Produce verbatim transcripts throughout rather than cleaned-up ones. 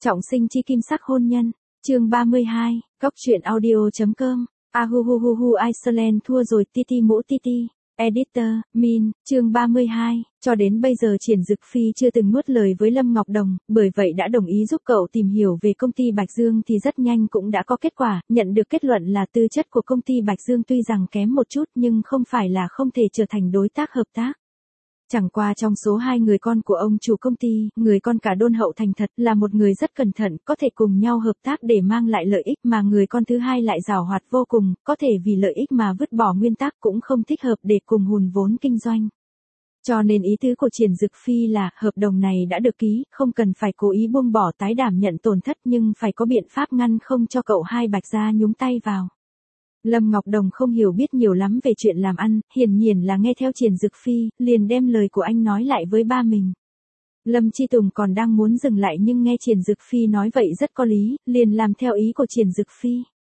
Trọng sinh chi kim sắc hôn nhân, chương ba mươi hai, góc truyện audio.com, Ahuhuhuhu Iceland thua rồi Titi mũ Titi, Editor, Min, chương ba mươi hai, cho đến bây giờ Triển Dực Phi chưa từng nuốt lời với Lâm Ngọc Đồng, bởi vậy đã đồng ý giúp cậu tìm hiểu về công ty Bạch Dương thì rất nhanh cũng đã có kết quả, nhận được kết luận là tư chất của công ty Bạch Dương tuy rằng kém một chút nhưng không phải là không thể trở thành đối tác hợp tác. Chẳng qua trong số hai người con của ông chủ công ty, người con cả đôn hậu thành thật là một người rất cẩn thận, có thể cùng nhau hợp tác để mang lại lợi ích mà người con thứ hai lại giàu hoạt vô cùng, có thể vì lợi ích mà vứt bỏ nguyên tắc cũng không thích hợp để cùng hùn vốn kinh doanh. Cho nên ý tứ của Triển Dực Phi là hợp đồng này đã được ký, không cần phải cố ý buông bỏ tái đảm nhận tổn thất nhưng phải có biện pháp ngăn không cho cậu hai Bạch gia nhúng tay vào. Lâm Ngọc Đồng không hiểu biết nhiều lắm về chuyện làm ăn, hiển nhiên là nghe theo Triển Dực Phi, liền đem lời của anh nói lại với ba mình. Lâm Chi Tùng còn đang muốn dừng lại nhưng nghe Triển Dực Phi nói vậy rất có lý, liền làm theo ý của Triển Dực Phi.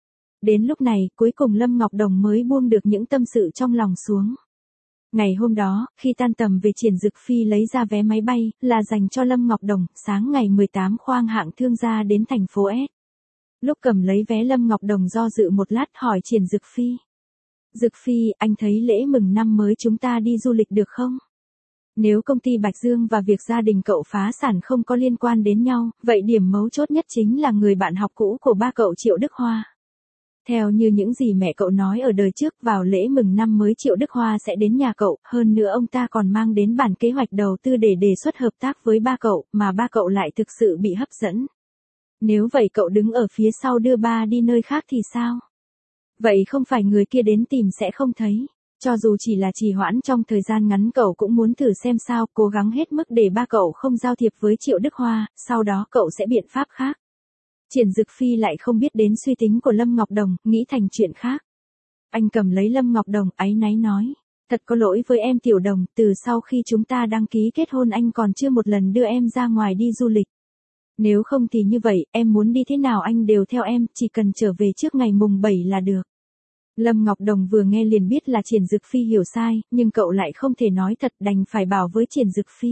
Đến lúc này, cuối cùng Lâm Ngọc Đồng mới buông được những tâm sự trong lòng xuống. Ngày hôm đó, khi tan tầm về Triển Dực Phi lấy ra vé máy bay, là dành cho Lâm Ngọc Đồng, sáng ngày mười tám khoang hạng thương gia đến thành phố S. Lúc cầm lấy vé Lâm Ngọc Đồng do dự một lát hỏi Triển Dực Phi. Dực Phi, anh thấy lễ mừng năm mới chúng ta đi du lịch được không? Nếu công ty Bạch Dương và việc gia đình cậu phá sản không có liên quan đến nhau, vậy điểm mấu chốt nhất chính là người bạn học cũ của ba cậu Triệu Đức Hoa. Theo như những gì mẹ cậu nói ở đời trước, vào lễ mừng năm mới Triệu Đức Hoa sẽ đến nhà cậu, hơn nữa ông ta còn mang đến bản kế hoạch đầu tư để đề xuất hợp tác với ba cậu, mà ba cậu lại thực sự bị hấp dẫn. Nếu vậy cậu đứng ở phía sau đưa ba đi nơi khác thì sao? Vậy không phải người kia đến tìm sẽ không thấy. Cho dù chỉ là trì hoãn trong thời gian ngắn cậu cũng muốn thử xem sao, cố gắng hết mức để ba cậu không giao thiệp với Triệu Đức Hoa, sau đó cậu sẽ biện pháp khác. Triển Dực Phi lại không biết đến suy tính của Lâm Ngọc Đồng, nghĩ thành chuyện khác. Anh cầm lấy Lâm Ngọc Đồng, áy náy nói. Thật có lỗi với em Tiểu Đồng, từ sau khi chúng ta đăng ký kết hôn anh còn chưa một lần đưa em ra ngoài đi du lịch. Nếu không thì như vậy, em muốn đi thế nào anh đều theo em, chỉ cần trở về trước ngày mùng bảy là được. Lâm Ngọc Đồng vừa nghe liền biết là Triển Dực Phi hiểu sai, nhưng cậu lại không thể nói thật, đành phải bảo với Triển Dực Phi.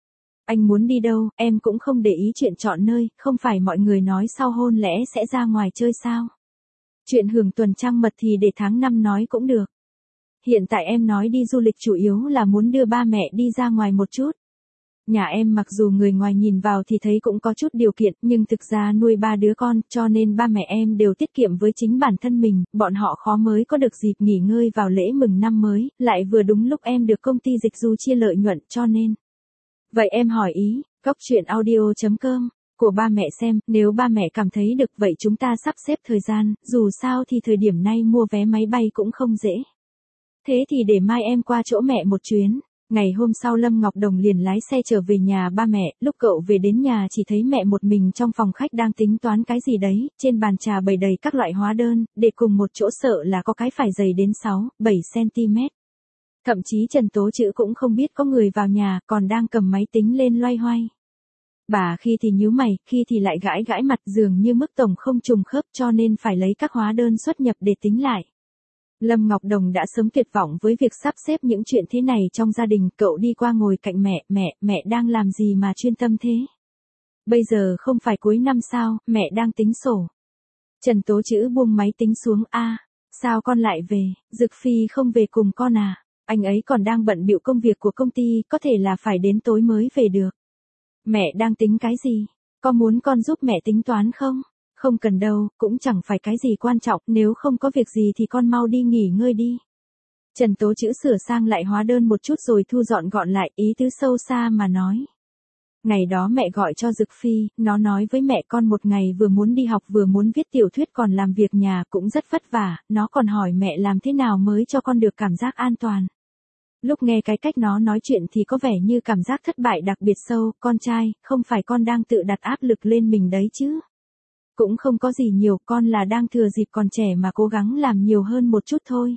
Anh muốn đi đâu, em cũng không để ý chuyện chọn nơi, không phải mọi người nói sau hôn lễ sẽ ra ngoài chơi sao. Chuyện hưởng tuần trăng mật thì để tháng năm nói cũng được. Hiện tại em nói đi du lịch chủ yếu là muốn đưa ba mẹ đi ra ngoài một chút. Nhà em mặc dù người ngoài nhìn vào thì thấy cũng có chút điều kiện, nhưng thực ra nuôi ba đứa con, cho nên ba mẹ em đều tiết kiệm với chính bản thân mình, bọn họ khó mới có được dịp nghỉ ngơi vào lễ mừng năm mới, lại vừa đúng lúc em được công ty dịch du chia lợi nhuận cho nên. Vậy em hỏi ý, góc truyện audio.com, của ba mẹ xem, nếu ba mẹ cảm thấy được vậy chúng ta sắp xếp thời gian, dù sao thì thời điểm này mua vé máy bay cũng không dễ. Thế thì để mai em qua chỗ mẹ một chuyến. Ngày hôm sau Lâm Ngọc Đồng liền lái xe trở về nhà ba mẹ, lúc cậu về đến nhà chỉ thấy mẹ một mình trong phòng khách đang tính toán cái gì đấy, trên bàn trà bày đầy các loại hóa đơn, để cùng một chỗ sợ là có cái phải dày đến sáu, bảy xăng-ti-mét. Thậm chí Trần Tố Trữ cũng không biết có người vào nhà, còn đang cầm máy tính lên loay hoay. Bà khi thì nhíu mày, khi thì lại gãi gãi mặt, dường như mức tổng không trùng khớp cho nên phải lấy các hóa đơn xuất nhập để tính lại. Lâm Ngọc Đồng đã sớm tuyệt vọng với việc sắp xếp những chuyện thế này trong gia đình, cậu đi qua ngồi cạnh mẹ, mẹ, mẹ đang làm gì mà chuyên tâm thế? Bây giờ không phải cuối năm sao, mẹ đang tính sổ. Trần Tố Trữ buông máy tính xuống, a, sao con lại về, Dực Phi không về cùng con à? Anh ấy còn đang bận bịu công việc của công ty, có thể là phải đến tối mới về được. Mẹ đang tính cái gì? Có muốn con giúp mẹ tính toán không? Không cần đâu, cũng chẳng phải cái gì quan trọng, nếu không có việc gì thì con mau đi nghỉ ngơi đi. Trần Tố Trữ sửa sang lại hóa đơn một chút rồi thu dọn gọn lại, ý tứ sâu xa mà nói. Ngày đó mẹ gọi cho Dực Phi, nó nói với mẹ con một ngày vừa muốn đi học vừa muốn viết tiểu thuyết còn làm việc nhà cũng rất vất vả, nó còn hỏi mẹ làm thế nào mới cho con được cảm giác an toàn. Lúc nghe cái cách nó nói chuyện thì có vẻ như cảm giác thất bại đặc biệt sâu, con trai, không phải con đang tự đặt áp lực lên mình đấy chứ. Cũng không có gì nhiều, con là đang thừa dịp còn trẻ mà cố gắng làm nhiều hơn một chút thôi.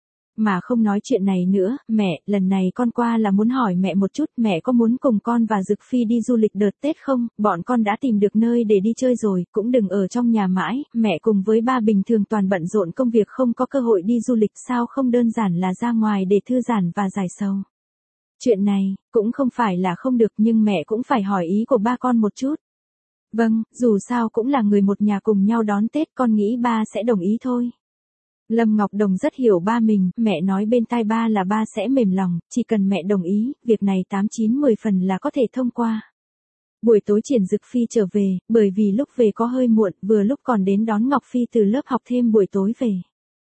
Mà không nói chuyện này nữa, mẹ, lần này con qua là muốn hỏi mẹ một chút, mẹ có muốn cùng con và Dực Phi đi du lịch đợt Tết không? Bọn con đã tìm được nơi để đi chơi rồi, cũng đừng ở trong nhà mãi, mẹ cùng với ba bình thường toàn bận rộn công việc không có cơ hội đi du lịch, sao không đơn giản là ra ngoài để thư giãn và giải sầu. Chuyện này, cũng không phải là không được nhưng mẹ cũng phải hỏi ý của ba con một chút. Vâng, dù sao cũng là người một nhà cùng nhau đón Tết, con nghĩ ba sẽ đồng ý thôi. Lâm Ngọc Đồng rất hiểu ba mình, mẹ nói bên tai ba là ba sẽ mềm lòng, chỉ cần mẹ đồng ý, việc này tám chín mười phần là có thể thông qua. Buổi tối Triển Dực Phi trở về, bởi vì lúc về có hơi muộn, vừa lúc còn đến đón Ngọc Phi từ lớp học thêm buổi tối về.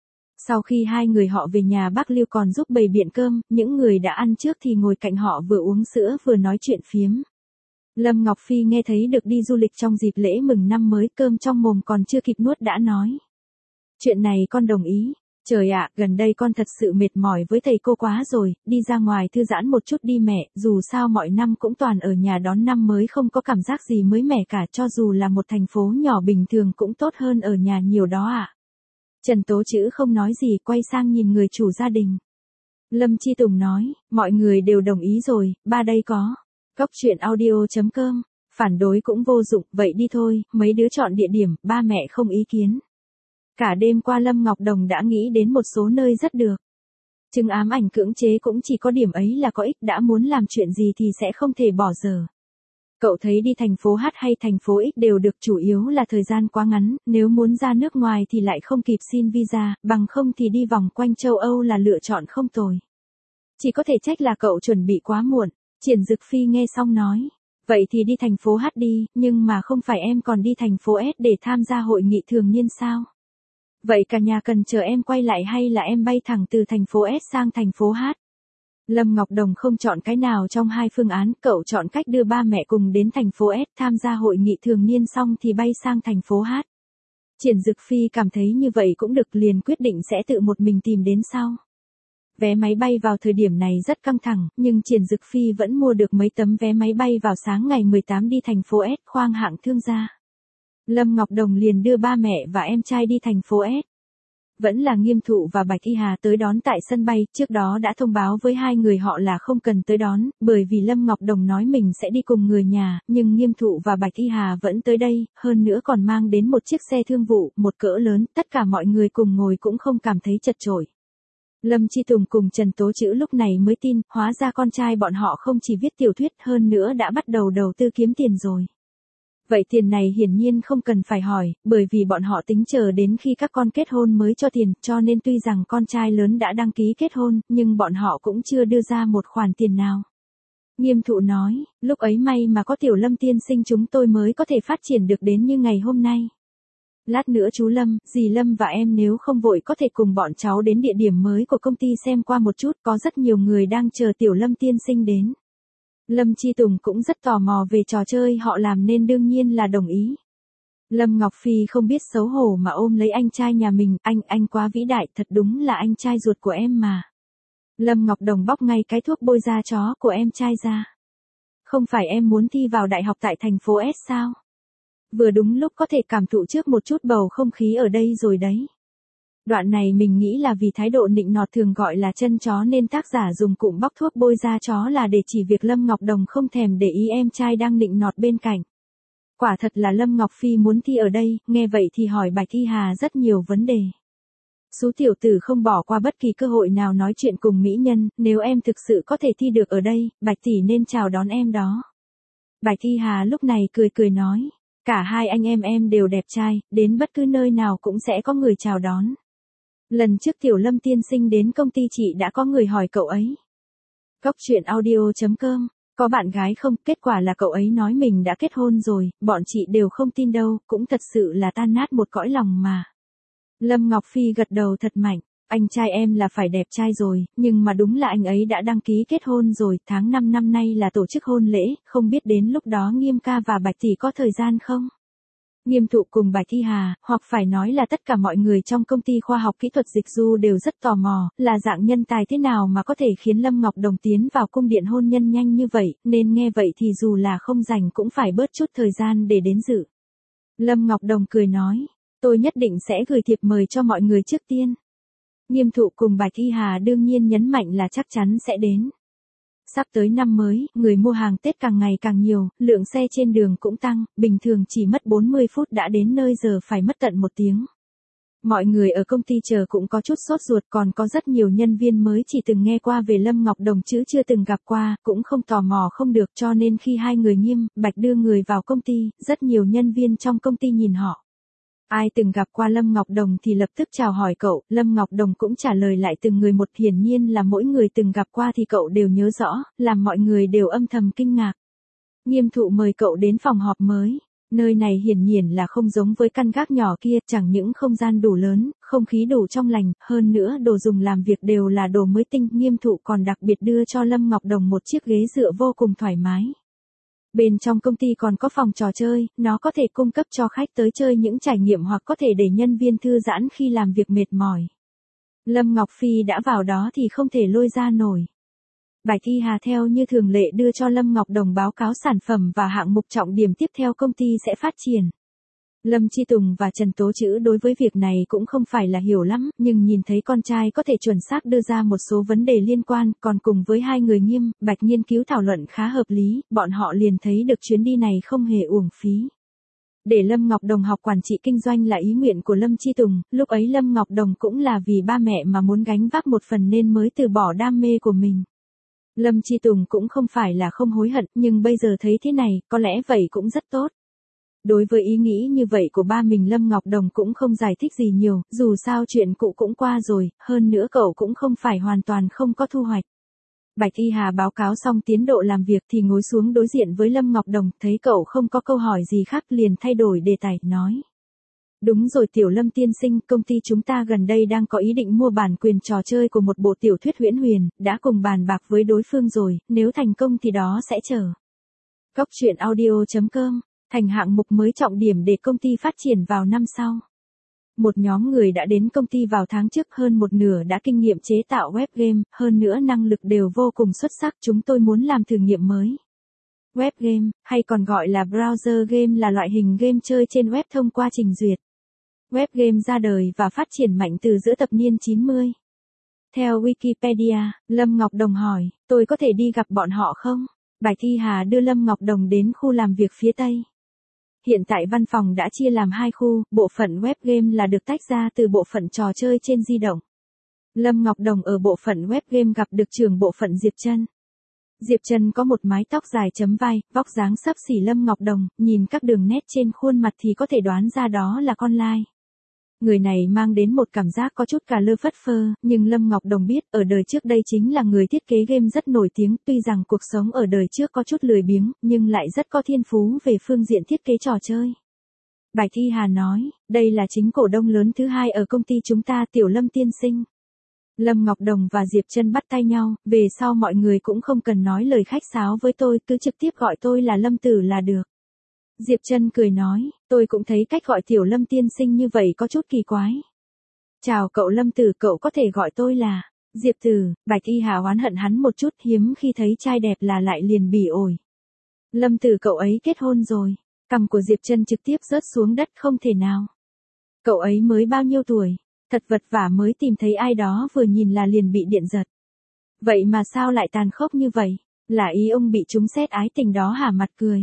Sau khi hai người họ về nhà bác Lưu còn giúp bày biện cơm, những người đã ăn trước thì ngồi cạnh họ vừa uống sữa vừa nói chuyện phiếm. Lâm Ngọc Phi nghe thấy được đi du lịch trong dịp lễ mừng năm mới, cơm trong mồm còn chưa kịp nuốt đã nói. Chuyện này con đồng ý. Trời ạ, gần đây con thật sự mệt mỏi với thầy cô quá rồi, đi ra ngoài thư giãn một chút đi mẹ, dù sao mọi năm cũng toàn ở nhà đón năm mới không có cảm giác gì mới mẻ cả, cho dù là một thành phố nhỏ bình thường cũng tốt hơn ở nhà nhiều đó ạ. Trần Tố Chữ không nói gì, quay sang nhìn người chủ gia đình. Lâm Chi Tùng nói, mọi người đều đồng ý rồi, ba đây có. Cốc truyện audio chấm com, phản đối cũng vô dụng, vậy đi thôi, mấy đứa chọn địa điểm, ba mẹ không ý kiến. Cả đêm qua Lâm Ngọc Đồng đã nghĩ đến một số nơi rất được. Chứng ám ảnh cưỡng chế cũng chỉ có điểm ấy là có ích, đã muốn làm chuyện gì thì sẽ không thể bỏ dở. Cậu thấy đi thành phố H hay thành phố X đều được, chủ yếu là thời gian quá ngắn, nếu muốn ra nước ngoài thì lại không kịp xin visa, bằng không thì đi vòng quanh châu Âu là lựa chọn không tồi. Chỉ có thể trách là cậu chuẩn bị quá muộn. Triển Dực Phi nghe xong nói, vậy thì đi thành phố H đi, nhưng mà không phải em còn đi thành phố S để tham gia hội nghị thường niên sao? Vậy cả nhà cần chờ em quay lại hay là em bay thẳng từ thành phố S sang thành phố H? Lâm Ngọc Đồng không chọn cái nào trong hai phương án, cậu chọn cách đưa ba mẹ cùng đến thành phố S tham gia hội nghị thường niên xong thì bay sang thành phố H. Triển Dực Phi cảm thấy như vậy cũng được, liền quyết định sẽ tự một mình tìm đến sau. Vé máy bay vào thời điểm này rất căng thẳng, nhưng Triển Dực Phi vẫn mua được mấy tấm vé máy bay vào sáng ngày mười tám đi thành phố S, khoang hạng thương gia. Lâm Ngọc Đồng liền đưa ba mẹ và em trai đi thành phố S. Vẫn là Nghiêm Thụ và Bạch Y Hà tới đón tại sân bay, trước đó đã thông báo với hai người họ là không cần tới đón, bởi vì Lâm Ngọc Đồng nói mình sẽ đi cùng người nhà, nhưng Nghiêm Thụ và Bạch Y Hà vẫn tới đây, hơn nữa còn mang đến một chiếc xe thương vụ, một cỡ lớn, tất cả mọi người cùng ngồi cũng không cảm thấy chật chội. Lâm Chi Tùng cùng Trần Tố Chữ lúc này mới tin, hóa ra con trai bọn họ không chỉ viết tiểu thuyết, hơn nữa đã bắt đầu đầu tư kiếm tiền rồi. Vậy tiền này hiển nhiên không cần phải hỏi, bởi vì bọn họ tính chờ đến khi các con kết hôn mới cho tiền, cho nên tuy rằng con trai lớn đã đăng ký kết hôn, nhưng bọn họ cũng chưa đưa ra một khoản tiền nào. Nghiêm Thụ nói, lúc ấy may mà có Tiểu Lâm tiên sinh chúng tôi mới có thể phát triển được đến như ngày hôm nay. Lát nữa chú Lâm, dì Lâm và em nếu không vội có thể cùng bọn cháu đến địa điểm mới của công ty xem qua một chút, có rất nhiều người đang chờ Tiểu Lâm tiên sinh đến. Lâm Chi Tùng cũng rất tò mò về trò chơi họ làm nên đương nhiên là đồng ý. Lâm Ngọc Phi không biết xấu hổ mà ôm lấy anh trai nhà mình, anh, anh quá vĩ đại, thật đúng là anh trai ruột của em mà. Lâm Ngọc Đồng bóc ngay cái thuốc bôi da chó của em trai ra. Không phải em muốn thi vào đại học tại thành phố S sao? Vừa đúng lúc có thể cảm thụ trước một chút bầu không khí ở đây rồi đấy. Đoạn này mình nghĩ là vì thái độ nịnh nọt thường gọi là chân chó nên tác giả dùng cụm bóc thuốc bôi da chó là để chỉ việc Lâm Ngọc Đồng không thèm để ý em trai đang nịnh nọt bên cạnh. Quả thật là Lâm Ngọc Phi muốn thi ở đây, nghe vậy thì hỏi Bạch Y Hà rất nhiều vấn đề. Sú tiểu tử không bỏ qua bất kỳ cơ hội nào nói chuyện cùng mỹ nhân, nếu em thực sự có thể thi được ở đây, Bạch tỷ nên chào đón em đó. Bạch Y Hà lúc này cười cười nói, cả hai anh em em đều đẹp trai, đến bất cứ nơi nào cũng sẽ có người chào đón. Lần trước Tiểu Lâm tiên sinh đến công ty chị đã có người hỏi cậu ấy. Cốc truyện audio chấm com, có bạn gái không? Kết quả là cậu ấy nói mình đã kết hôn rồi, bọn chị đều không tin đâu, cũng thật sự là tan nát một cõi lòng mà. Lâm Ngọc Phi gật đầu thật mạnh, anh trai em là phải đẹp trai rồi, nhưng mà đúng là anh ấy đã đăng ký kết hôn rồi, tháng năm năm nay là tổ chức hôn lễ, không biết đến lúc đó Nghiêm ca và Bạch tỷ có thời gian không? Nghiêm Thụ cùng Bạch Y Hà, hoặc phải nói là tất cả mọi người trong công ty khoa học kỹ thuật dịch du đều rất tò mò, là dạng nhân tài thế nào mà có thể khiến Lâm Ngọc Đồng tiến vào cung điện hôn nhân nhanh như vậy, nên nghe vậy thì dù là không rảnh cũng phải bớt chút thời gian để đến dự. Lâm Ngọc Đồng cười nói, tôi nhất định sẽ gửi thiệp mời cho mọi người trước tiên. Nghiêm Thụ cùng Bạch Y Hà đương nhiên nhấn mạnh là chắc chắn sẽ đến. Sắp tới năm mới, người mua hàng Tết càng ngày càng nhiều, lượng xe trên đường cũng tăng, bình thường chỉ mất bốn mươi phút đã đến nơi giờ phải mất tận một tiếng. Mọi người ở công ty chờ cũng có chút sốt ruột, còn có rất nhiều nhân viên mới chỉ từng nghe qua về Lâm Ngọc Đồng chứ chưa từng gặp qua, cũng không tò mò không được, cho nên khi hai người Nghiêm, Bạch đưa người vào công ty, rất nhiều nhân viên trong công ty nhìn họ. Ai từng gặp qua Lâm Ngọc Đồng thì lập tức chào hỏi cậu, Lâm Ngọc Đồng cũng trả lời lại từng người một, hiển nhiên là mỗi người từng gặp qua thì cậu đều nhớ rõ, làm mọi người đều âm thầm kinh ngạc. Nghiêm thụ mời cậu đến phòng họp mới. Nơi này hiển nhiên là không giống với căn gác nhỏ kia, chẳng những không gian đủ lớn, không khí đủ trong lành, hơn nữa đồ dùng làm việc đều là đồ mới tinh. Nghiêm thụ còn đặc biệt đưa cho Lâm Ngọc Đồng một chiếc ghế dựa vô cùng thoải mái. Bên trong công ty còn có phòng trò chơi, nó có thể cung cấp cho khách tới chơi những trải nghiệm hoặc có thể để nhân viên thư giãn khi làm việc mệt mỏi. Lâm Ngọc Phi đã vào đó thì không thể lôi ra nổi. Bạch Y Hà theo như thường lệ đưa cho Lâm Ngọc Đồng báo cáo sản phẩm và hạng mục trọng điểm tiếp theo công ty sẽ phát triển. Lâm Chi Tùng và Trần Tố Trữ đối với việc này cũng không phải là hiểu lắm, nhưng nhìn thấy con trai có thể chuẩn xác đưa ra một số vấn đề liên quan, còn cùng với hai người Nghiêm, Bạch nghiên cứu thảo luận khá hợp lý, bọn họ liền thấy được chuyến đi này không hề uổng phí. Để Lâm Ngọc Đồng học quản trị kinh doanh là ý nguyện của Lâm Chi Tùng, lúc ấy Lâm Ngọc Đồng cũng là vì ba mẹ mà muốn gánh vác một phần nên mới từ bỏ đam mê của mình. Lâm Chi Tùng cũng không phải là không hối hận, nhưng bây giờ thấy thế này, có lẽ vậy cũng rất tốt. Đối với ý nghĩ như vậy của ba mình, Lâm Ngọc Đồng cũng không giải thích gì nhiều, dù sao chuyện cũ cũng qua rồi, hơn nữa cậu cũng không phải hoàn toàn không có thu hoạch. Bạch Y Hà báo cáo xong tiến độ làm việc thì ngồi xuống đối diện với Lâm Ngọc Đồng, thấy cậu không có câu hỏi gì khác liền thay đổi đề tài, nói. Đúng rồi Tiểu Lâm tiên sinh, công ty chúng ta gần đây đang có ý định mua bản quyền trò chơi của một bộ tiểu thuyết huyễn huyền, đã cùng bàn bạc với đối phương rồi, nếu thành công thì đó sẽ chờ. Cóc truyện audio chấm com, thành hạng mục mới trọng điểm để công ty phát triển vào năm sau. Một nhóm người đã đến công ty vào tháng trước, hơn một nửa đã kinh nghiệm chế tạo web game, hơn nữa năng lực đều vô cùng xuất sắc, chúng tôi muốn làm thử nghiệm mới. Web game, hay còn gọi là browser game, là loại hình game chơi trên web thông qua trình duyệt. Web game ra đời và phát triển mạnh từ giữa thập niên chín mươi. Theo Wikipedia, Lâm Ngọc Đồng hỏi, tôi có thể đi gặp bọn họ không? Bạch Y Hà đưa Lâm Ngọc Đồng đến khu làm việc phía Tây. Hiện tại văn phòng đã chia làm hai khu, bộ phận web game là được tách ra từ bộ phận trò chơi trên di động. Lâm Ngọc Đồng ở bộ phận web game gặp được trưởng bộ phận Diệp Trân. Diệp Trân có một mái tóc dài chấm vai, vóc dáng xấp xỉ Lâm Ngọc Đồng, nhìn các đường nét trên khuôn mặt thì có thể đoán ra đó là con lai. Người này mang đến một cảm giác có chút cà lơ phất phơ, nhưng Lâm Ngọc Đồng biết, ở đời trước đây chính là người thiết kế game rất nổi tiếng, tuy rằng cuộc sống ở đời trước có chút lười biếng, nhưng lại rất có thiên phú về phương diện thiết kế trò chơi. Bạch Y Hà nói, đây là chính cổ đông lớn thứ hai ở công ty chúng ta, Tiểu Lâm tiên sinh. Lâm Ngọc Đồng và Diệp Trân bắt tay nhau, về sau mọi người cũng không cần nói lời khách sáo với tôi, cứ trực tiếp gọi tôi là Lâm Tử là được. Diệp Trân cười nói, tôi cũng thấy cách gọi Tiểu Lâm tiên sinh như vậy có chút kỳ quái. Chào cậu Lâm Tử, cậu có thể gọi tôi là Diệp Tử. Bạch Y Hà oán hận hắn một chút, hiếm khi thấy trai đẹp là lại liền bỉ ổi. Lâm Tử, cậu ấy kết hôn rồi. Cằm của Diệp Trân trực tiếp rớt xuống đất, không thể nào. Cậu ấy mới bao nhiêu tuổi? Thật vật vả, mới tìm thấy ai đó vừa nhìn là liền bị điện giật. Vậy mà sao lại tàn khốc như vậy? Là ý ông bị trúng sét ái tình đó hả? Mặt cười.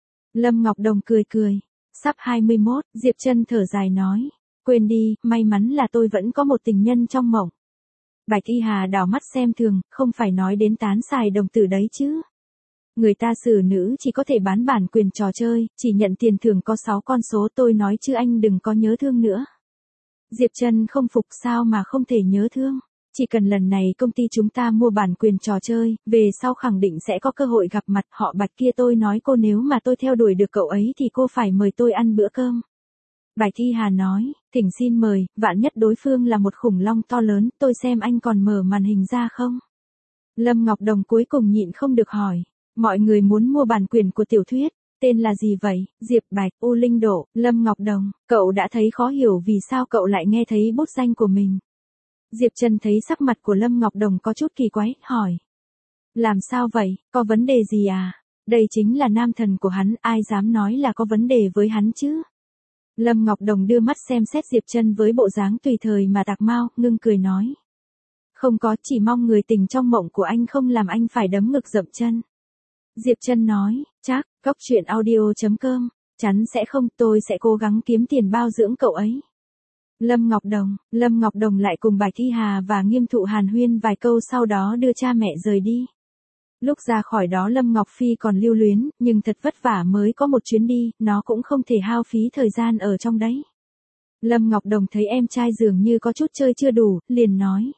Lâm Ngọc Đồng cười cười. Sắp hai mươi mốt, Diệp Trân thở dài nói. Quên đi, may mắn là tôi vẫn có một tình nhân trong mộng. Bạch Y Hà đảo mắt xem thường, không phải nói đến tán xài đồng tử đấy chứ. Người ta xử nữ chỉ có thể bán bản quyền trò chơi, chỉ nhận tiền thưởng có sáu con số, tôi nói chứ anh đừng có nhớ thương nữa. Diệp Trân không phục, sao mà không thể nhớ thương. Chỉ cần lần này công ty chúng ta mua bản quyền trò chơi, về sau khẳng định sẽ có cơ hội gặp mặt họ Bạch kia, tôi nói cô, nếu mà tôi theo đuổi được cậu ấy thì cô phải mời tôi ăn bữa cơm. Bạch Y Hà nói, thỉnh xin mời, vạn nhất đối phương là một khủng long to lớn, tôi xem anh còn mở màn hình ra không? Lâm Ngọc Đồng cuối cùng nhịn không được hỏi, mọi người muốn mua bản quyền của tiểu thuyết, tên là gì vậy? Diệp Bạch, U Linh Độ, Lâm Ngọc Đồng, cậu đã thấy khó hiểu vì sao cậu lại nghe thấy bút danh của mình. Diệp Trân thấy sắc mặt của Lâm Ngọc Đồng có chút kỳ quái, hỏi. Làm sao vậy, có vấn đề gì à? Đây chính là nam thần của hắn, ai dám nói là có vấn đề với hắn chứ? Lâm Ngọc Đồng đưa mắt xem xét Diệp Trân với bộ dáng tùy thời mà tạc mau, ngưng cười nói. Không có, chỉ mong người tình trong mộng của anh không làm anh phải đấm ngực dậm chân. Diệp Trân nói, chắc, cóc truyện audio chấm com, chắn sẽ không, tôi sẽ cố gắng kiếm tiền bao dưỡng cậu ấy. Lâm Ngọc Đồng, Lâm Ngọc Đồng lại cùng Bạch Thi Hà và Nghiêm Thụ hàn huyên vài câu sau đó đưa cha mẹ rời đi. Lúc ra khỏi đó Lâm Ngọc Phi còn lưu luyến, nhưng thật vất vả mới có một chuyến đi, nó cũng không thể hao phí thời gian ở trong đấy. Lâm Ngọc Đồng thấy em trai dường như có chút chơi chưa đủ, liền nói.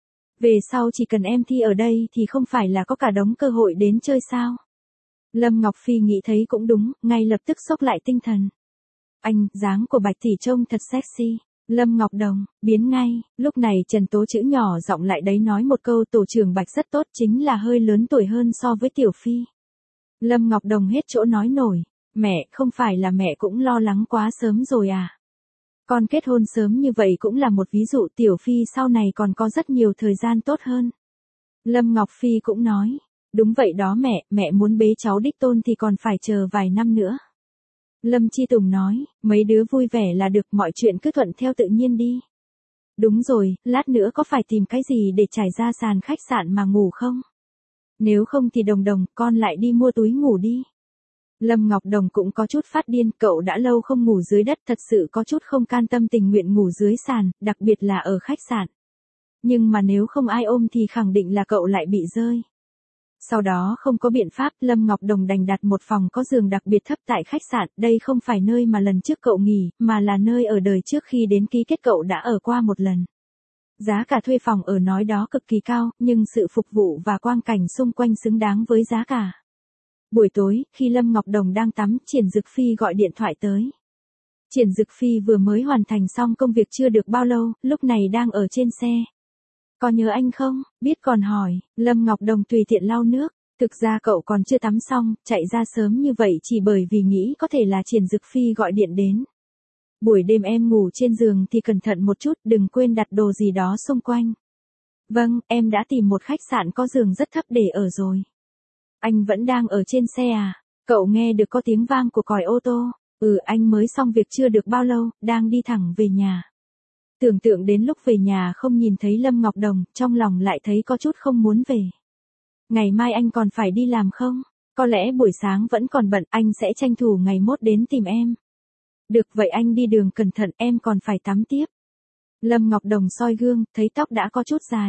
Về sau chỉ cần em thi ở đây thì không phải là có cả đống cơ hội đến chơi sao? Lâm Ngọc Phi nghĩ thấy cũng đúng, ngay lập tức xốc lại tinh thần. Anh, dáng của Bạch tỷ trông thật sexy. Lâm Ngọc Đồng, biến ngay, lúc này Trần Tố chữ nhỏ giọng lại đấy nói một câu tổ trưởng Bạch rất tốt chính là hơi lớn tuổi hơn so với Tiểu Phi. Lâm Ngọc Đồng hết chỗ nói nổi, mẹ, không phải là mẹ cũng lo lắng quá sớm rồi à? Con kết hôn sớm như vậy cũng là một ví dụ Tiểu Phi sau này còn có rất nhiều thời gian tốt hơn. Lâm Ngọc Phi cũng nói, đúng vậy đó mẹ, mẹ muốn bế cháu đích tôn thì còn phải chờ vài năm nữa. Lâm Chi Tùng nói, mấy đứa vui vẻ là được mọi chuyện cứ thuận theo tự nhiên đi. Đúng rồi, lát nữa có phải tìm cái gì để trải ra sàn khách sạn mà ngủ không? Nếu không thì Đồng Đồng, con lại đi mua túi ngủ đi. Lâm Ngọc Đồng cũng có chút phát điên, cậu đã lâu không ngủ dưới đất thật sự có chút không can tâm tình nguyện ngủ dưới sàn, đặc biệt là ở khách sạn. Nhưng mà nếu không ai ôm thì khẳng định là cậu lại bị rơi. Sau đó không có biện pháp, Lâm Ngọc Đồng đành đặt một phòng có giường đặc biệt thấp tại khách sạn, đây không phải nơi mà lần trước cậu nghỉ, mà là nơi ở đời trước khi đến ký kết cậu đã ở qua một lần. Giá cả thuê phòng ở nói đó cực kỳ cao, nhưng sự phục vụ và quang cảnh xung quanh xứng đáng với giá cả. Buổi tối, khi Lâm Ngọc Đồng đang tắm, Triển Dực Phi gọi điện thoại tới. Triển Dực Phi vừa mới hoàn thành xong công việc chưa được bao lâu, lúc này đang ở trên xe. Có nhớ anh không? Biết còn hỏi, Lâm Ngọc Đồng tùy tiện lau nước. Thực ra cậu còn chưa tắm xong, chạy ra sớm như vậy chỉ bởi vì nghĩ có thể là Triển Dực Phi gọi điện đến. Buổi đêm em ngủ trên giường thì cẩn thận một chút, đừng quên đặt đồ gì đó xung quanh. Vâng, em đã tìm một khách sạn có giường rất thấp để ở rồi. Anh vẫn đang ở trên xe à? Cậu nghe được có tiếng vang của còi ô tô. Ừ, anh mới xong việc chưa được bao lâu, đang đi thẳng về nhà. Tưởng tượng đến lúc về nhà không nhìn thấy Lâm Ngọc Đồng, trong lòng lại thấy có chút không muốn về. Ngày mai anh còn phải đi làm không? Có lẽ buổi sáng vẫn còn bận, anh sẽ tranh thủ ngày mốt đến tìm em. Được vậy anh đi đường cẩn thận, em còn phải tắm tiếp. Lâm Ngọc Đồng soi gương, thấy tóc đã có chút dài.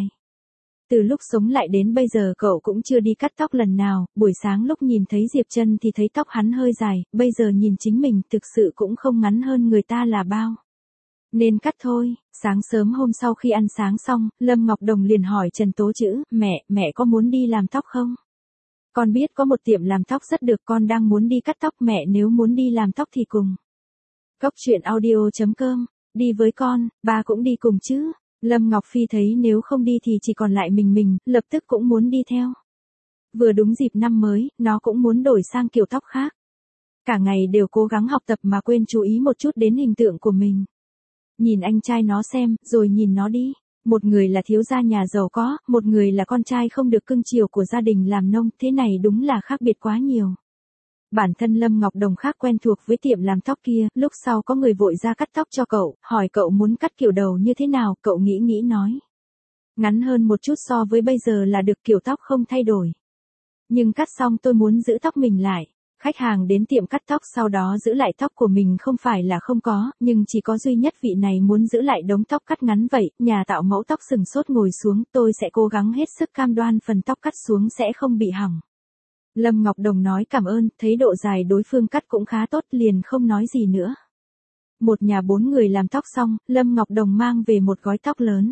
Từ lúc sống lại đến bây giờ cậu cũng chưa đi cắt tóc lần nào, buổi sáng lúc nhìn thấy Diệp Trân thì thấy tóc hắn hơi dài, bây giờ nhìn chính mình thực sự cũng không ngắn hơn người ta là bao. Nên cắt thôi. Sáng sớm hôm sau khi ăn sáng xong, Lâm Ngọc Đồng liền hỏi Trần Tố Chữ, mẹ, mẹ có muốn đi làm tóc không? Con biết có một tiệm làm tóc rất được, con đang muốn đi cắt tóc, mẹ nếu muốn đi làm tóc thì cùng. Cốc truyện audio chấm com, đi với con, ba cũng đi cùng chứ. Lâm Ngọc Phi thấy nếu không đi thì chỉ còn lại mình mình, lập tức cũng muốn đi theo. Vừa đúng dịp năm mới, nó cũng muốn đổi sang kiểu tóc khác. Cả ngày đều cố gắng học tập mà quên chú ý một chút đến hình tượng của mình. Nhìn anh trai nó xem, rồi nhìn nó đi. Một người là thiếu gia nhà giàu có, một người là con trai không được cưng chiều của gia đình làm nông, thế này đúng là khác biệt quá nhiều. Bản thân Lâm Ngọc Đồng khác quen thuộc với tiệm làm tóc kia, lúc sau có người vội ra cắt tóc cho cậu, hỏi cậu muốn cắt kiểu đầu như thế nào, cậu nghĩ nghĩ nói. Ngắn hơn một chút so với bây giờ là được, kiểu tóc không thay đổi. Nhưng cắt xong tôi muốn giữ tóc mình lại. Khách hàng đến tiệm cắt tóc sau đó giữ lại tóc của mình không phải là không có, nhưng chỉ có duy nhất vị này muốn giữ lại đống tóc cắt ngắn vậy, nhà tạo mẫu tóc sừng sốt ngồi xuống, tôi sẽ cố gắng hết sức cam đoan phần tóc cắt xuống sẽ không bị hỏng. Lâm Ngọc Đồng nói cảm ơn, thấy độ dài đối phương cắt cũng khá tốt liền không nói gì nữa. Một nhà bốn người làm tóc xong, Lâm Ngọc Đồng mang về một gói tóc lớn.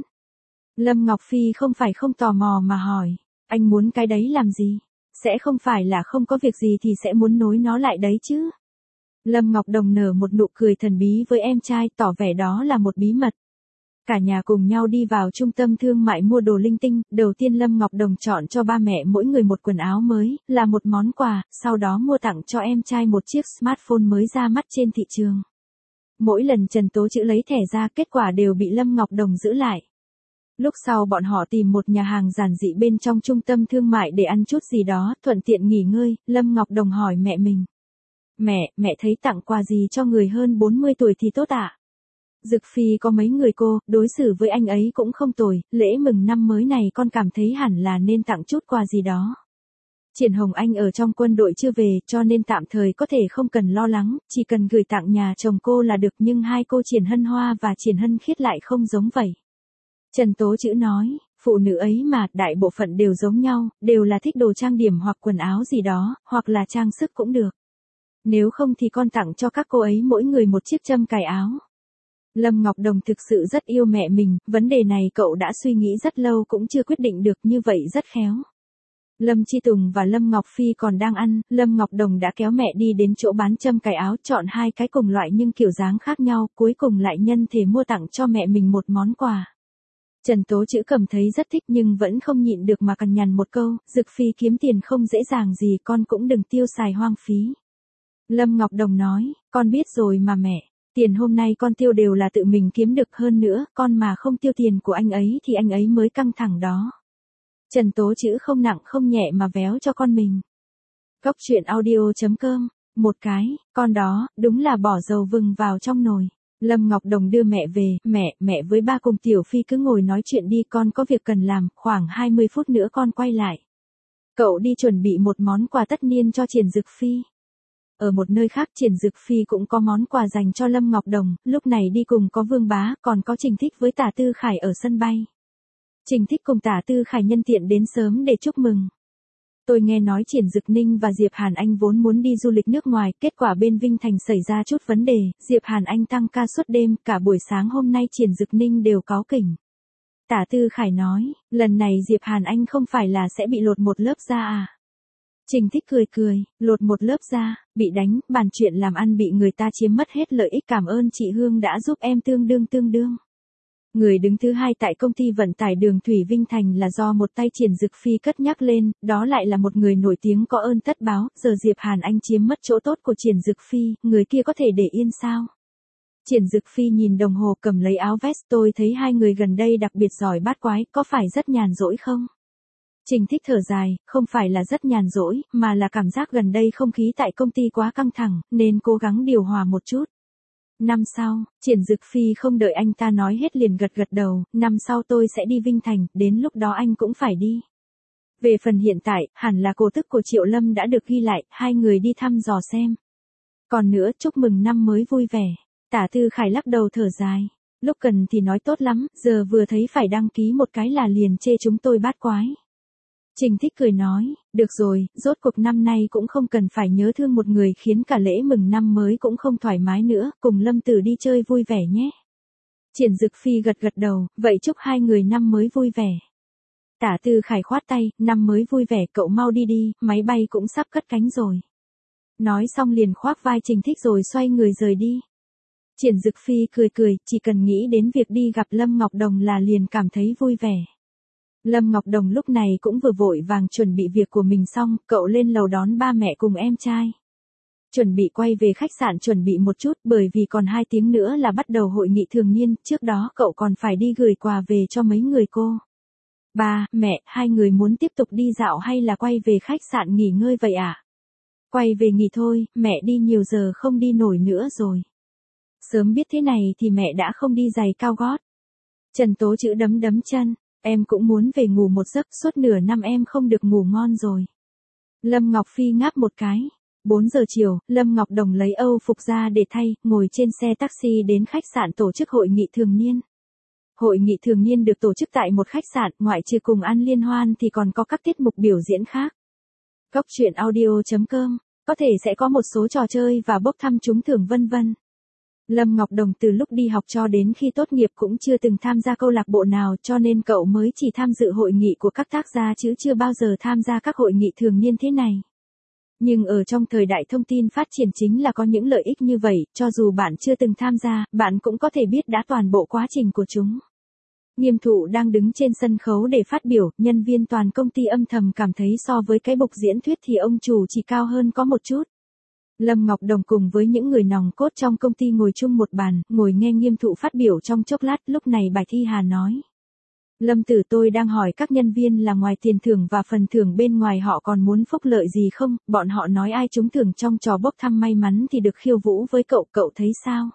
Lâm Ngọc Phi không phải không tò mò mà hỏi, anh muốn cái đấy làm gì? Sẽ không phải là không có việc gì thì sẽ muốn nối nó lại đấy chứ. Lâm Ngọc Đồng nở một nụ cười thần bí với em trai, tỏ vẻ đó là một bí mật. Cả nhà cùng nhau đi vào trung tâm thương mại mua đồ linh tinh, đầu tiên Lâm Ngọc Đồng chọn cho ba mẹ mỗi người một quần áo mới, là một món quà, sau đó mua tặng cho em trai một chiếc smartphone mới ra mắt trên thị trường. Mỗi lần Trần Tố Chữ lấy thẻ ra, kết quả đều bị Lâm Ngọc Đồng giữ lại. Lúc sau bọn họ tìm một nhà hàng giản dị bên trong trung tâm thương mại để ăn chút gì đó, thuận tiện nghỉ ngơi, Lâm Ngọc Đồng hỏi mẹ mình. Mẹ, mẹ thấy tặng quà gì cho người hơn bốn mươi tuổi thì tốt ạ? À? Dực Phi có mấy người cô, đối xử với anh ấy cũng không tồi, lễ mừng năm mới này con cảm thấy hẳn là nên tặng chút quà gì đó. Triển Hồng Anh ở trong quân đội chưa về cho nên tạm thời có thể không cần lo lắng, chỉ cần gửi tặng nhà chồng cô là được, nhưng hai cô Triển Hân Hoa và Triển Hân Khiết lại không giống vậy. Trần Tố Chữ nói, phụ nữ ấy mà, đại bộ phận đều giống nhau, đều là thích đồ trang điểm hoặc quần áo gì đó, hoặc là trang sức cũng được. Nếu không thì con tặng cho các cô ấy mỗi người một chiếc châm cài áo. Lâm Ngọc Đồng thực sự rất yêu mẹ mình, vấn đề này cậu đã suy nghĩ rất lâu cũng chưa quyết định được, như vậy rất khéo. Lâm Chi Tùng và Lâm Ngọc Phi còn đang ăn, Lâm Ngọc Đồng đã kéo mẹ đi đến chỗ bán châm cài áo, chọn hai cái cùng loại nhưng kiểu dáng khác nhau, cuối cùng lại nhân thể mua tặng cho mẹ mình một món quà. Trần Tố Chữ cầm thấy rất thích nhưng vẫn không nhịn được mà cằn nhằn một câu, Dực Phi kiếm tiền không dễ dàng gì, con cũng đừng tiêu xài hoang phí. Lâm Ngọc Đồng nói, con biết rồi mà mẹ, tiền hôm nay con tiêu đều là tự mình kiếm được, hơn nữa, con mà không tiêu tiền của anh ấy thì anh ấy mới căng thẳng đó. Trần Tố Chữ không nặng không nhẹ mà véo cho con mình. Góc truyện audio chấm com, một cái, con đó, đúng là bỏ dầu vừng vào trong nồi. Lâm Ngọc Đồng đưa mẹ về, mẹ, mẹ với ba cùng Tiểu Phi cứ ngồi nói chuyện đi, con có việc cần làm, khoảng hai mươi phút nữa con quay lại. Cậu đi chuẩn bị một món quà tất niên cho Triển Dực Phi. Ở một nơi khác Triển Dực Phi cũng có món quà dành cho Lâm Ngọc Đồng, lúc này đi cùng có Vương Bá, còn có Trình Thích với Tả Tư Khải ở sân bay. Trình Thích cùng Tả Tư Khải nhân tiện đến sớm để chúc mừng. Tôi nghe nói Triển Dực Ninh và Diệp Hàn Anh vốn muốn đi du lịch nước ngoài, kết quả bên Vinh Thành xảy ra chút vấn đề, Diệp Hàn Anh tăng ca suốt đêm, cả buổi sáng hôm nay Triển Dực Ninh đều cáu kỉnh. Tả Tư Khải nói, lần này Diệp Hàn Anh không phải là sẽ bị lột một lớp da à? Trình Thích cười cười, lột một lớp da, bị đánh, bàn chuyện làm ăn bị người ta chiếm mất hết lợi ích, cảm ơn chị Hương đã giúp em tương đương tương đương. Người đứng thứ hai tại công ty vận tải đường thủy Vinh Thành là do một tay Triển Dực Phi cất nhắc lên, đó lại là một người nổi tiếng có ơn tất báo, giờ Diệp Hàn Anh chiếm mất chỗ tốt của Triển Dực Phi, người kia có thể để yên sao? Triển Dực Phi nhìn đồng hồ cầm lấy áo vest, tôi thấy hai người gần đây đặc biệt giỏi bát quái, có phải rất nhàn rỗi không? Trình Thích thở dài, không phải là rất nhàn rỗi, mà là cảm giác gần đây không khí tại công ty quá căng thẳng, nên cố gắng điều hòa một chút. Năm sau, Triển Dực Phi không đợi anh ta nói hết liền gật gật đầu, năm sau tôi sẽ đi Vinh Thành, đến lúc đó anh cũng phải đi. Về phần hiện tại, hẳn là cổ tức của Triệu Lâm đã được ghi lại, hai người đi thăm dò xem. Còn nữa, chúc mừng năm mới vui vẻ. Tả Tư Khải lắc đầu thở dài. Lúc cần thì nói tốt lắm, giờ vừa thấy phải đăng ký một cái là liền chê chúng tôi bát quái. Trình Thích cười nói, được rồi, rốt cuộc năm nay cũng không cần phải nhớ thương một người khiến cả lễ mừng năm mới cũng không thoải mái nữa, cùng Lâm Tử đi chơi vui vẻ nhé. Triển Dực Phi gật gật đầu, vậy chúc hai người năm mới vui vẻ. Tả Tư Khải khoát tay, năm mới vui vẻ, cậu mau đi đi, máy bay cũng sắp cất cánh rồi. Nói xong liền khoác vai Trình Thích rồi xoay người rời đi. Triển Dực Phi cười cười, chỉ cần nghĩ đến việc đi gặp Lâm Ngọc Đồng là liền cảm thấy vui vẻ. Lâm Ngọc Đồng lúc này cũng vừa vội vàng chuẩn bị việc của mình xong, cậu lên lầu đón ba mẹ cùng em trai. Chuẩn bị quay về khách sạn chuẩn bị một chút, bởi vì còn hai tiếng nữa là bắt đầu hội nghị thường niên, trước đó cậu còn phải đi gửi quà về cho mấy người cô. Ba, mẹ, hai người muốn tiếp tục đi dạo hay là quay về khách sạn nghỉ ngơi vậy ạ? À? Quay về nghỉ thôi, mẹ đi nhiều giờ không đi nổi nữa rồi. Sớm biết thế này thì mẹ đã không đi giày cao gót. Trần Tố Chữ đấm đấm chân. Em cũng muốn về ngủ một giấc, suốt nửa năm em không được ngủ ngon rồi. Lâm Ngọc Phi ngáp một cái. bốn giờ chiều, Lâm Ngọc Đồng lấy Âu phục ra để thay, ngồi trên xe taxi đến khách sạn tổ chức hội nghị thường niên. Hội nghị thường niên được tổ chức tại một khách sạn, ngoại trừ cùng ăn liên hoan thì còn có các tiết mục biểu diễn khác. Góc truyện audio chấm com, có thể sẽ có một số trò chơi và bốc thăm trúng thưởng vân vân. Lâm Ngọc Đồng từ lúc đi học cho đến khi tốt nghiệp cũng chưa từng tham gia câu lạc bộ nào, cho nên cậu mới chỉ tham dự hội nghị của các tác gia chứ chưa bao giờ tham gia các hội nghị thường niên thế này. Nhưng ở trong thời đại thông tin phát triển chính là có những lợi ích như vậy, cho dù bạn chưa từng tham gia, bạn cũng có thể biết đã toàn bộ quá trình của chúng. Nghiêm Thụ đang đứng trên sân khấu để phát biểu, nhân viên toàn công ty âm thầm cảm thấy so với cái bục diễn thuyết thì ông chủ chỉ cao hơn có một chút. Lâm Ngọc Đồng cùng với những người nòng cốt trong công ty ngồi chung một bàn, ngồi nghe Nghiêm Thụ phát biểu trong chốc lát, lúc này Bạch Thi Hà nói. Lâm Tử, tôi đang hỏi các nhân viên là ngoài tiền thưởng và phần thưởng bên ngoài họ còn muốn phúc lợi gì không, bọn họ nói ai trúng thưởng trong trò bốc thăm may mắn thì được khiêu vũ với cậu, cậu thấy sao?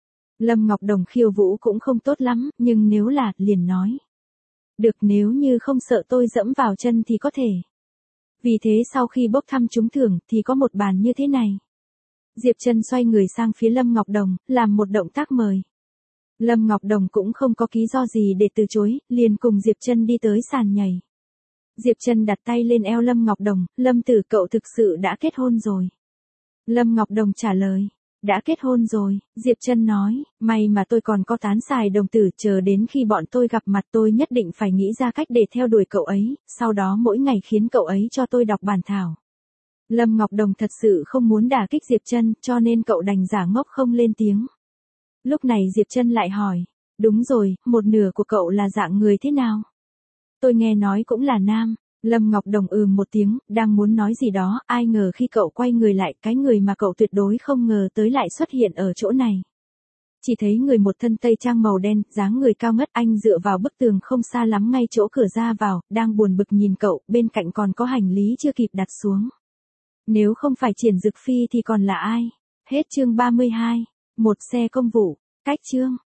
Lâm Ngọc Đồng khiêu vũ cũng không tốt lắm, nhưng nếu là, liền nói. Được, nếu như không sợ tôi dẫm vào chân thì có thể. Vì thế sau khi bốc thăm trúng thưởng thì có một bàn như thế này. Diệp Trân xoay người sang phía Lâm Ngọc Đồng, làm một động tác mời. Lâm Ngọc Đồng cũng không có lý do gì để từ chối, liền cùng Diệp Trân đi tới sàn nhảy. Diệp Trân đặt tay lên eo Lâm Ngọc Đồng, Lâm tử cậu thực sự đã kết hôn rồi. Lâm Ngọc Đồng trả lời, đã kết hôn rồi, Diệp Trân nói, may mà tôi còn có tán xài đồng tử, chờ đến khi bọn tôi gặp mặt tôi nhất định phải nghĩ ra cách để theo đuổi cậu ấy, sau đó mỗi ngày khiến cậu ấy cho tôi đọc bản thảo. Lâm Ngọc Đồng thật sự không muốn đả kích Diệp Trân, cho nên cậu đành giả ngốc không lên tiếng. Lúc này Diệp Trân lại hỏi, đúng rồi, một nửa của cậu là dạng người thế nào? Tôi nghe nói cũng là nam. Lâm Ngọc Đồng ừ một tiếng, đang muốn nói gì đó, ai ngờ khi cậu quay người lại, cái người mà cậu tuyệt đối không ngờ tới lại xuất hiện ở chỗ này. Chỉ thấy người một thân tây trang màu đen, dáng người cao ngất, anh dựa vào bức tường không xa lắm ngay chỗ cửa ra vào, đang buồn bực nhìn cậu, bên cạnh còn có hành lý chưa kịp đặt xuống. Nếu không phải Triển Dực Phi thì còn là ai? Hết chương ba mươi hai. Một xe công vụ. Cách chương.